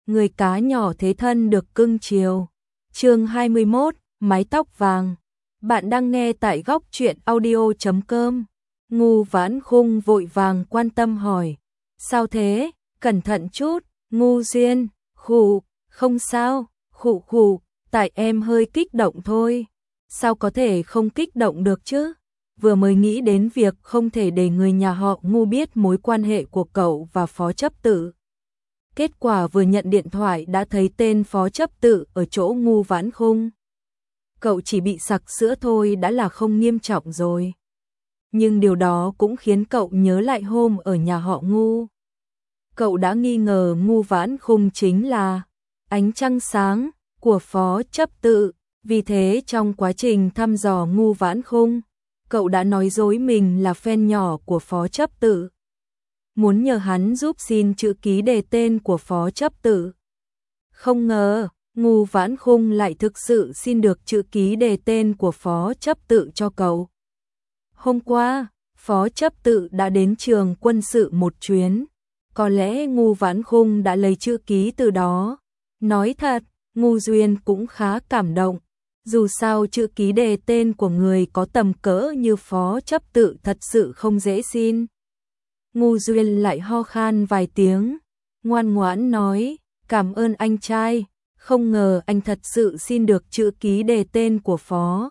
người cá nhỏ thế thân được cưng chiều. Chương 21, mái tóc vàng. Bạn đang nghe tại góc truyện audio.com. Ngu Vãn Khung vội vàng quan tâm hỏi. Sao thế? Cẩn thận chút. Ngu Duyên, khụ, không sao, khụ khụ, tại em hơi kích động thôi. Sao có thể không kích động được chứ? Vừa mới nghĩ đến việc không thể để người nhà họ Ngu biết mối quan hệ của cậu và Phó Chấp Tự. Kết quả vừa nhận điện thoại đã thấy tên Phó Chấp Tự ở chỗ Ngu Vãn Khung. Cậu chỉ bị sặc sữa thôi đã là không nghiêm trọng rồi. Nhưng điều đó cũng khiến cậu nhớ lại hôm ở nhà họ Ngu. Cậu đã nghi ngờ Ngu Vãn Khung chính là ánh trăng sáng của Phó Chấp Tự. Vì thế trong quá trình thăm dò Ngu Vãn Khung, cậu đã nói dối mình là fan nhỏ của Phó Chấp Tự. Muốn nhờ hắn giúp xin chữ ký đề tên của Phó Chấp Tự. Không ngờ, Ngu Vãn Khung lại thực sự xin được chữ ký đề tên của Phó Chấp Tự cho cậu. Hôm qua, Phó Chấp Tự đã đến trường quân sự một chuyến. Có lẽ Ngu Vãn Khung đã lấy chữ ký từ đó. Nói thật, Ngu Duyên cũng khá cảm động. Dù sao chữ ký đề tên của người có tầm cỡ như Phó Chấp Tự thật sự không dễ xin. Ngu Duyên lại ho khan vài tiếng, ngoan ngoãn nói, cảm ơn anh trai, không ngờ anh thật sự xin được chữ ký đề tên của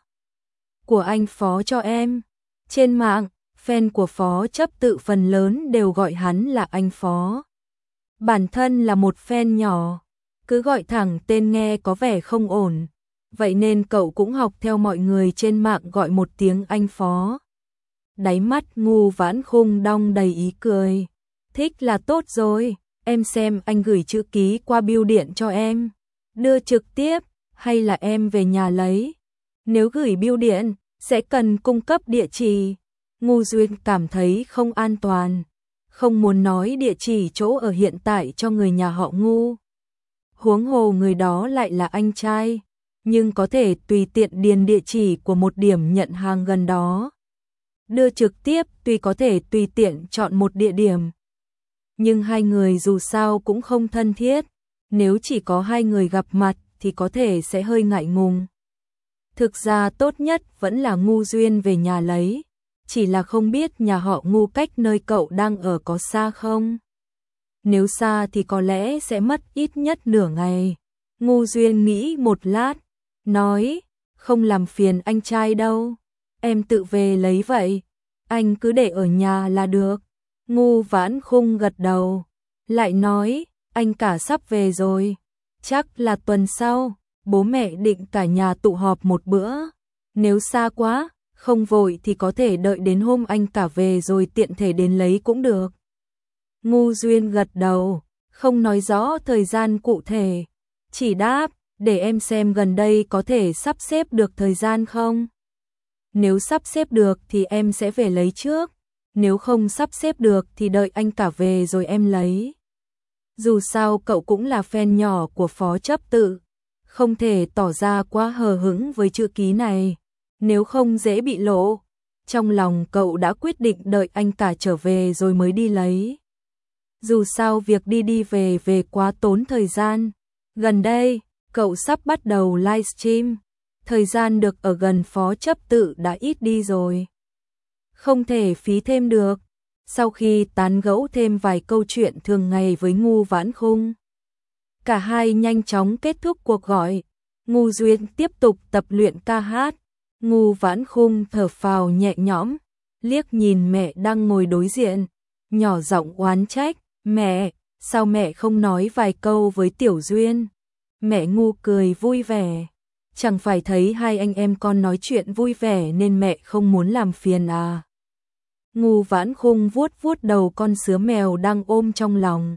anh Phó cho em. Trên mạng, fan của Phó Chấp Tự phần lớn đều gọi hắn là anh Phó. Bản thân là một fan nhỏ, cứ gọi thẳng tên nghe có vẻ không ổn. Vậy nên cậu cũng học theo mọi người trên mạng gọi một tiếng anh Phó. Đáy mắt Ngu Vãn Khung đong đầy ý cười. Thích là tốt rồi, em xem anh gửi chữ ký qua bưu điện cho em. Đưa trực tiếp, hay là em về nhà lấy? Nếu gửi bưu điện, sẽ cần cung cấp địa chỉ. Ngu Duyên cảm thấy không an toàn, không muốn nói địa chỉ chỗ ở hiện tại cho người nhà họ Ngu. Huống hồ người đó lại là anh trai, nhưng có thể tùy tiện điền địa chỉ của một điểm nhận hàng gần đó. Đưa trực tiếp tuy có thể tùy tiện chọn một địa điểm. Nhưng hai người dù sao cũng không thân thiết, nếu chỉ có hai người gặp mặt thì có thể sẽ hơi ngại ngùng. Thực ra tốt nhất vẫn là Ngu Duyên về nhà lấy, chỉ là không biết nhà họ Ngu cách nơi cậu đang ở có xa không? Nếu xa thì có lẽ sẽ mất ít nhất nửa ngày. Ngu Duyên nghĩ một lát, nói, không làm phiền anh trai đâu, em tự về lấy vậy, anh cứ để ở nhà là được. Ngu Vãn Khung gật đầu, lại nói, anh cả sắp về rồi, chắc là tuần sau, bố mẹ định cả nhà tụ họp một bữa, nếu xa quá, không vội thì có thể đợi đến hôm anh cả về rồi tiện thể đến lấy cũng được. Ngu Duyên gật đầu, không nói rõ thời gian cụ thể, chỉ đáp, để em xem gần đây có thể sắp xếp được thời gian không? Nếu sắp xếp được thì em sẽ về lấy trước, nếu không sắp xếp được thì đợi anh cả về rồi em lấy. Dù sao cậu cũng là fan nhỏ của Phó Chấp Tự, không thể tỏ ra quá hờ hững với chữ ký này, nếu không dễ bị lộ. Trong lòng cậu đã quyết định đợi anh cả trở về rồi mới đi lấy. Dù sao việc đi về quá tốn thời gian. Gần đây, cậu sắp bắt đầu livestream, thời gian được ở gần Phó Chấp Tự đã ít đi rồi. Không thể phí thêm được. Sau khi tán gẫu thêm vài câu chuyện thường ngày với Ngu Vãn Khung, cả hai nhanh chóng kết thúc cuộc gọi. Ngu Duyên tiếp tục tập luyện ca hát. Ngu Vãn Khung thở phào nhẹ nhõm, liếc nhìn mẹ đang ngồi đối diện, nhỏ giọng oán trách, mẹ, sao mẹ không nói vài câu với Tiểu Duyên? Mẹ Ngu cười vui vẻ, chẳng phải thấy hai anh em con nói chuyện vui vẻ nên mẹ không muốn làm phiền à? Ngu Vãn Khung vuốt vuốt đầu con sứa mèo đang ôm trong lòng,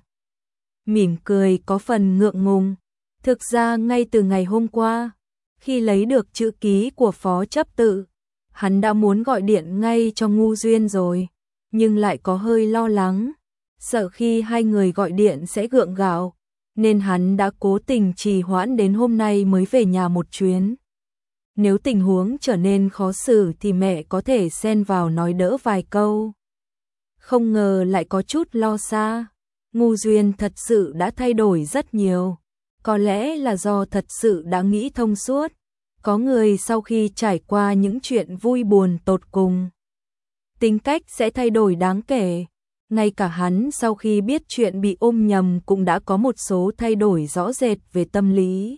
mỉm cười có phần ngượng ngùng. Thực ra ngay từ ngày hôm qua, khi lấy được chữ ký của Phó Chấp Tự, hắn đã muốn gọi điện ngay cho Ngu Duyên rồi, nhưng lại có hơi lo lắng, sợ khi hai người gọi điện sẽ gượng gạo, nên hắn đã cố tình trì hoãn đến hôm nay mới về nhà một chuyến. Nếu tình huống trở nên khó xử thì mẹ có thể xen vào nói đỡ vài câu. Không ngờ lại có chút lo xa. Ngu Duyên thật sự đã thay đổi rất nhiều. Có lẽ là do thật sự đã nghĩ thông suốt. Có người sau khi trải qua những chuyện vui buồn tột cùng, tính cách sẽ thay đổi đáng kể. Ngay cả hắn sau khi biết chuyện bị ôm nhầm cũng đã có một số thay đổi rõ rệt về tâm lý.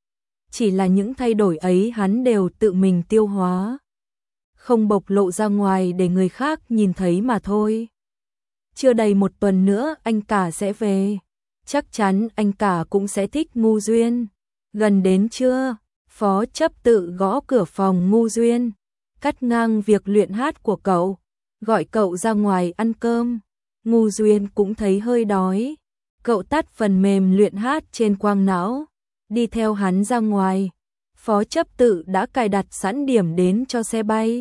Chỉ là những thay đổi ấy hắn đều tự mình tiêu hóa, không bộc lộ ra ngoài để người khác nhìn thấy mà thôi. Chưa đầy một tuần nữa anh cả sẽ về. Chắc chắn anh cả cũng sẽ thích Ngu Duyên. Gần đến trưa, Phó Chấp Tự gõ cửa phòng Ngu Duyên, cắt ngang việc luyện hát của cậu, gọi cậu ra ngoài ăn cơm. Ngu Duyên cũng thấy hơi đói. Cậu tắt phần mềm luyện hát trên quang não, đi theo hắn ra ngoài. Phó Chấp Tự đã cài đặt sẵn điểm đến cho xe bay.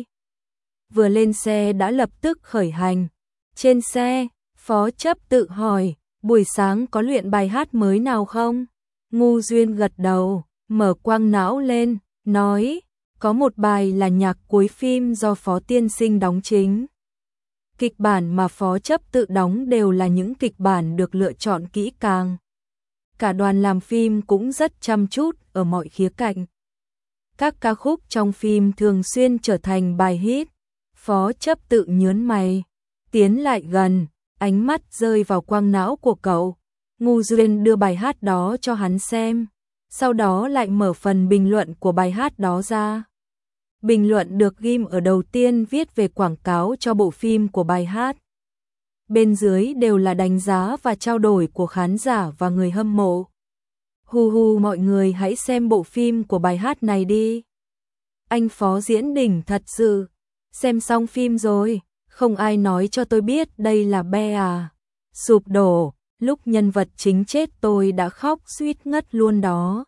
Vừa lên xe đã lập tức khởi hành. Trên xe, Phó Chấp Tự hỏi, buổi sáng có luyện bài hát mới nào không? Ngu Duyên gật đầu, mở quang não lên, nói, có một bài là nhạc cuối phim do Phó Tiên Sinh đóng chính. Kịch bản mà Phó Chấp Tự đóng đều là những kịch bản được lựa chọn kỹ càng. Cả đoàn làm phim cũng rất chăm chút ở mọi khía cạnh. Các ca khúc trong phim thường xuyên trở thành bài hit. Phó Chấp Tự nhớn mày, tiến lại gần, ánh mắt rơi vào quang não của cậu. Ngu Duyên đưa bài hát đó cho hắn xem, sau đó lại mở phần bình luận của bài hát đó ra. Bình luận được ghim ở đầu tiên viết về quảng cáo cho bộ phim của bài hát. Bên dưới đều là đánh giá và trao đổi của khán giả và người hâm mộ. Hu hu, mọi người hãy xem bộ phim của bài hát này đi. Anh Phó diễn đỉnh thật sự. Xem xong phim rồi, không ai nói cho tôi biết đây là be à. Sụp đổ, lúc nhân vật chính chết tôi đã khóc suýt ngất luôn đó.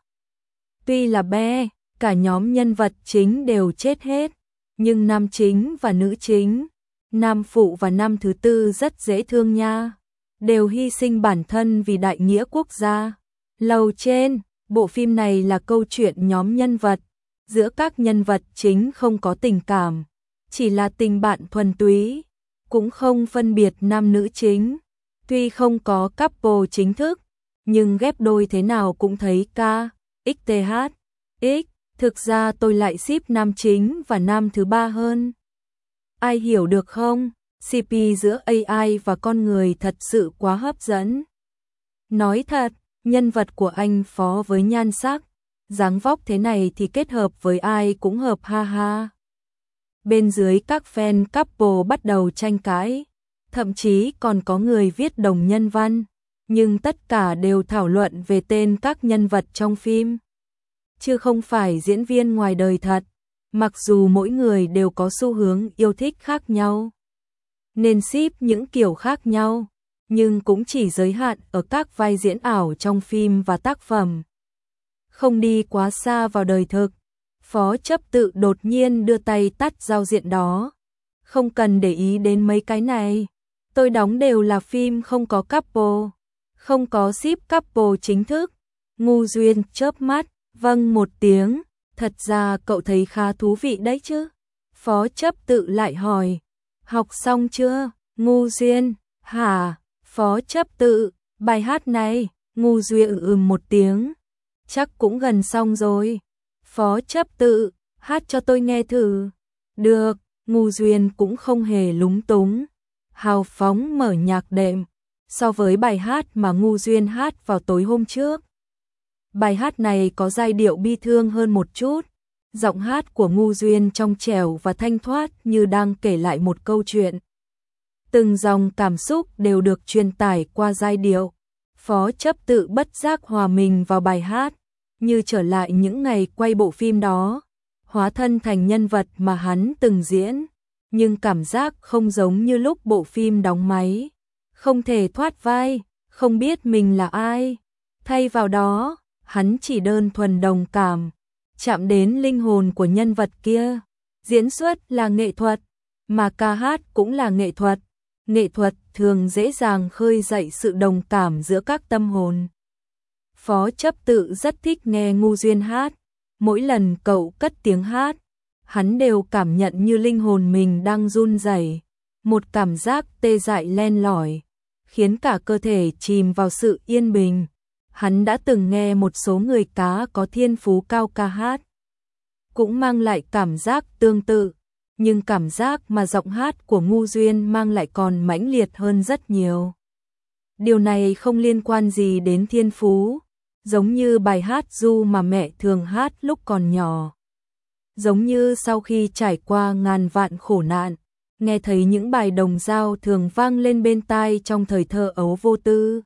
Tuy là be, cả nhóm nhân vật chính đều chết hết, nhưng nam chính và nữ chính, nam phụ và nam thứ tư rất dễ thương nha. Đều hy sinh bản thân vì đại nghĩa quốc gia. Lầu trên, bộ phim này là câu chuyện nhóm nhân vật. Giữa các nhân vật chính không có tình cảm, chỉ là tình bạn thuần túy, cũng không phân biệt nam nữ chính. Tuy không có couple chính thức, nhưng ghép đôi thế nào cũng thấy KXTH. Thực ra tôi lại ship nam chính và nam thứ ba hơn. Ai hiểu được không? CP giữa AI và con người thật sự quá hấp dẫn. Nói thật, nhân vật của anh Phó với nhan sắc, dáng vóc thế này thì kết hợp với ai cũng hợp ha ha. Bên dưới các fan couple bắt đầu tranh cãi, thậm chí còn có người viết đồng nhân văn, nhưng tất cả đều thảo luận về tên các nhân vật trong phim, chứ không phải diễn viên ngoài đời thật. Mặc dù mỗi người đều có xu hướng yêu thích khác nhau, nên ship những kiểu khác nhau, nhưng cũng chỉ giới hạn ở các vai diễn ảo trong phim và tác phẩm, không đi quá xa vào đời thực. Phó Chấp Tự đột nhiên đưa tay tắt giao diện đó. Không cần để ý đến mấy cái này. Tôi đóng đều là phim không có couple, không có ship couple chính thức. Ngu Duyên chớp mắt, vâng một tiếng. Thật ra cậu thấy khá thú vị đấy chứ. Phó Chấp Tự lại hỏi, học xong chưa? Ngu Duyên, hả? Phó Chấp Tự, bài hát này. Ngu Duyên một tiếng, chắc cũng gần xong rồi. Phó Chấp Tự, hát cho tôi nghe thử. Được. Ngu Duyên cũng không hề lúng túng, hào phóng mở nhạc đệm. So với bài hát mà Ngu Duyên hát vào tối hôm trước, bài hát này có giai điệu bi thương hơn một chút. Giọng hát của Ngu Duyên trong trẻo và thanh thoát như đang kể lại một câu chuyện. Từng dòng cảm xúc đều được truyền tải qua giai điệu. Phó Chấp Tự bất giác hòa mình vào bài hát, như trở lại những ngày quay bộ phim đó, hóa thân thành nhân vật mà hắn từng diễn, nhưng cảm giác không giống như lúc bộ phim đóng máy, không thể thoát vai, không biết mình là ai. Thay vào đó, hắn chỉ đơn thuần đồng cảm, chạm đến linh hồn của nhân vật kia. Diễn xuất là nghệ thuật, mà ca hát cũng là nghệ thuật. Nghệ thuật thường dễ dàng khơi dậy sự đồng cảm giữa các tâm hồn. Phó Chấp Tự rất thích nghe Ngu Duyên hát. Mỗi lần cậu cất tiếng hát, hắn đều cảm nhận như linh hồn mình đang run rẩy, một cảm giác tê dại len lỏi, khiến cả cơ thể chìm vào sự yên bình. Hắn đã từng nghe một số người cá có thiên phú cao ca hát, cũng mang lại cảm giác tương tự, nhưng cảm giác mà giọng hát của Ngu Duyên mang lại còn mãnh liệt hơn rất nhiều. Điều này không liên quan gì đến thiên phú, giống như bài hát ru mà mẹ thường hát lúc còn nhỏ. Giống như sau khi trải qua ngàn vạn khổ nạn, nghe thấy những bài đồng dao thường vang lên bên tai trong thời thơ ấu vô tư.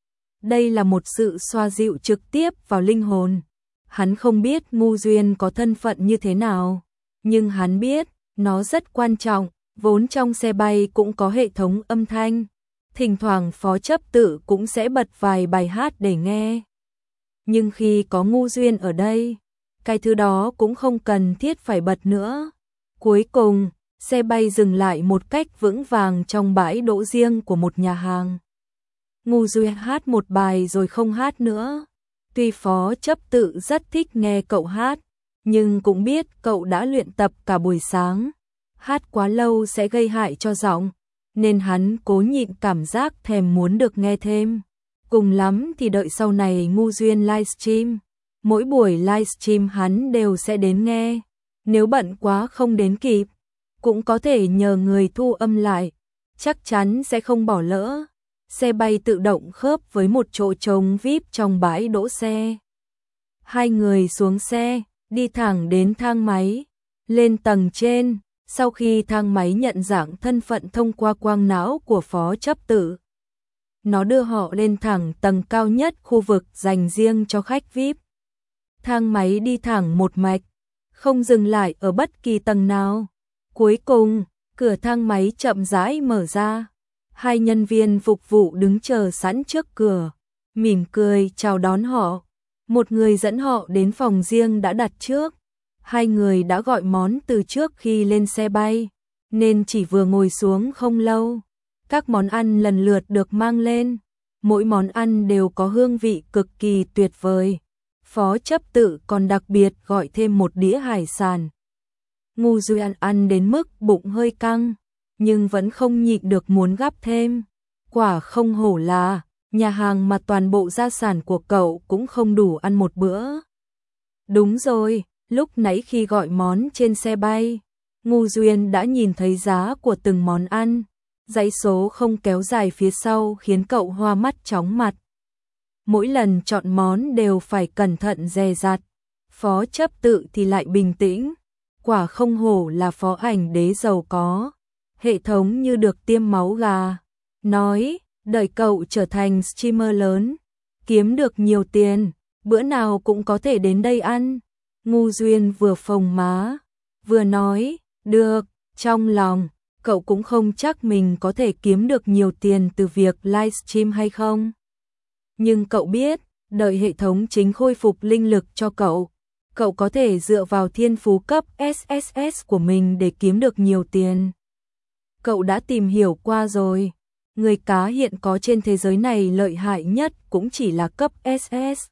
Đây là một sự xoa dịu trực tiếp vào linh hồn. Hắn không biết Ngu Duyên có thân phận như thế nào, nhưng hắn biết nó rất quan trọng, vốn trong xe bay cũng có hệ thống âm thanh. Thỉnh thoảng Phó Chấp Tự cũng sẽ bật vài bài hát để nghe. Nhưng khi có Ngu Duyên ở đây, cái thứ đó cũng không cần thiết phải bật nữa. Cuối cùng, xe bay dừng lại một cách vững vàng trong bãi đỗ riêng của một nhà hàng. Ngu Duyên hát một bài rồi không hát nữa. Tuy Phó Chấp Tự rất thích nghe cậu hát, nhưng cũng biết cậu đã luyện tập cả buổi sáng. Hát quá lâu sẽ gây hại cho giọng, nên hắn cố nhịn cảm giác thèm muốn được nghe thêm. Cùng lắm thì đợi sau này Ngu Duyên livestream. Mỗi buổi livestream hắn đều sẽ đến nghe. Nếu bận quá không đến kịp, cũng có thể nhờ người thu âm lại. Chắc chắn sẽ không bỏ lỡ. Xe bay tự động khớp với một chỗ trống VIP trong bãi đỗ xe. Hai người xuống xe, đi thẳng đến thang máy, lên tầng trên. Sau khi thang máy nhận dạng thân phận thông qua quang não của Phó Chấp Tự, nó đưa họ lên thẳng tầng cao nhất khu vực dành riêng cho khách VIP. Thang máy đi thẳng một mạch, không dừng lại ở bất kỳ tầng nào. Cuối cùng, cửa thang máy chậm rãi mở ra. Hai nhân viên phục vụ đứng chờ sẵn trước cửa, mỉm cười chào đón họ. Một người dẫn họ đến phòng riêng đã đặt trước. Hai người đã gọi món từ trước khi lên xe bay, nên chỉ vừa ngồi xuống không lâu. Các món ăn lần lượt được mang lên. Mỗi món ăn đều có hương vị cực kỳ tuyệt vời. Phó Chấp Tự còn đặc biệt gọi thêm một đĩa hải sản. Ngu Duyên ăn đến mức bụng hơi căng, nhưng vẫn không nhịn được muốn gắp thêm. Quả không hổ là nhà hàng mà toàn bộ gia sản của cậu cũng không đủ ăn một bữa. Đúng rồi, lúc nãy khi gọi món trên xe bay, Ngu Duyên đã nhìn thấy giá của từng món ăn. Dãy số không kéo dài phía sau khiến cậu hoa mắt chóng mặt. Mỗi lần chọn món đều phải cẩn thận dè dặt. Phó Chấp Tự thì lại bình tĩnh. Quả không hổ là phó ảnh đế giàu có. Hệ thống như được tiêm máu gà. Nói, đợi cậu trở thành streamer lớn, kiếm được nhiều tiền, bữa nào cũng có thể đến đây ăn. Ngu Duyên vừa phồng má, vừa nói, được, trong lòng, cậu cũng không chắc mình có thể kiếm được nhiều tiền từ việc livestream hay không. Nhưng cậu biết, đợi hệ thống chính khôi phục linh lực cho cậu có thể dựa vào thiên phú cấp SSS của mình để kiếm được nhiều tiền. Cậu đã tìm hiểu qua rồi, người cá hiện có trên thế giới này lợi hại nhất cũng chỉ là cấp SS.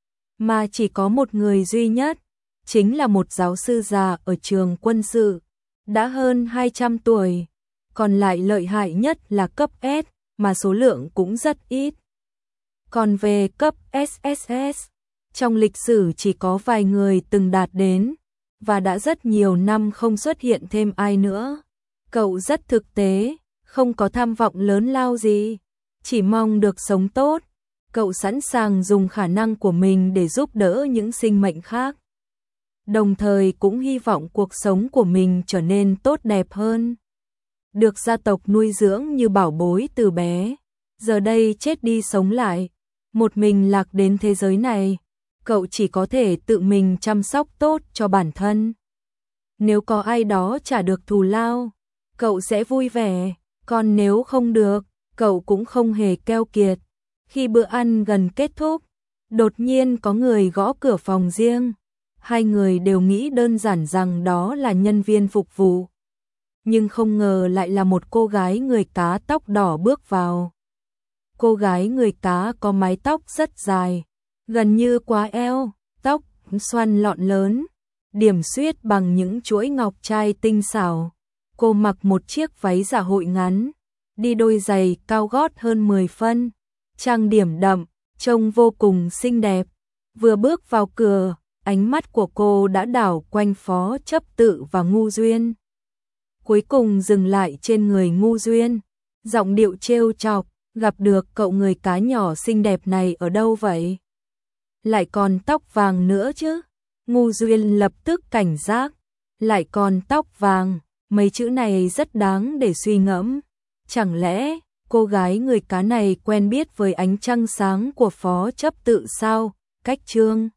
Mà chỉ có một người duy nhất, chính là một giáo sư già ở trường quân sự, đã hơn 200 tuổi. Còn lại lợi hại nhất là cấp S, mà số lượng cũng rất ít. Còn về cấp SSS, trong lịch sử chỉ có vài người từng đạt đến, và đã rất nhiều năm không xuất hiện thêm ai nữa. Cậu rất thực tế, không có tham vọng lớn lao gì, chỉ mong được sống tốt. Cậu sẵn sàng dùng khả năng của mình để giúp đỡ những sinh mệnh khác. Đồng thời cũng hy vọng cuộc sống của mình trở nên tốt đẹp hơn. Được gia tộc nuôi dưỡng như bảo bối từ bé, giờ đây chết đi sống lại, một mình lạc đến thế giới này, cậu chỉ có thể tự mình chăm sóc tốt cho bản thân. Nếu có ai đó trả được thù lao, cậu sẽ vui vẻ, còn nếu không được, cậu cũng không hề keo kiệt. Khi bữa ăn gần kết thúc, đột nhiên có người gõ cửa phòng riêng. Hai người đều nghĩ đơn giản rằng đó là nhân viên phục vụ, nhưng không ngờ lại là một cô gái người cá tóc đỏ bước vào. Cô gái người cá có mái tóc rất dài, gần như quá eo, tóc xoăn lọn lớn, điểm xuyết bằng những chuỗi ngọc trai tinh xảo. Cô mặc một chiếc váy dạ hội ngắn, đi đôi giày cao gót hơn 10 phân, trang điểm đậm, trông vô cùng xinh đẹp. Vừa bước vào cửa, ánh mắt của cô đã đảo quanh Phó Chấp Tự và Ngu Duyên. Cuối cùng dừng lại trên người Ngu Duyên, giọng điệu trêu chọc, gặp được cậu người cá nhỏ xinh đẹp này ở đâu vậy? Lại còn tóc vàng nữa chứ? Ngu Duyên lập tức cảnh giác, lại còn tóc vàng, mấy chữ này rất đáng để suy ngẫm. Chẳng lẽ cô gái người cá này quen biết với ánh trăng sáng của Phó Chấp Tự sao? Cách chương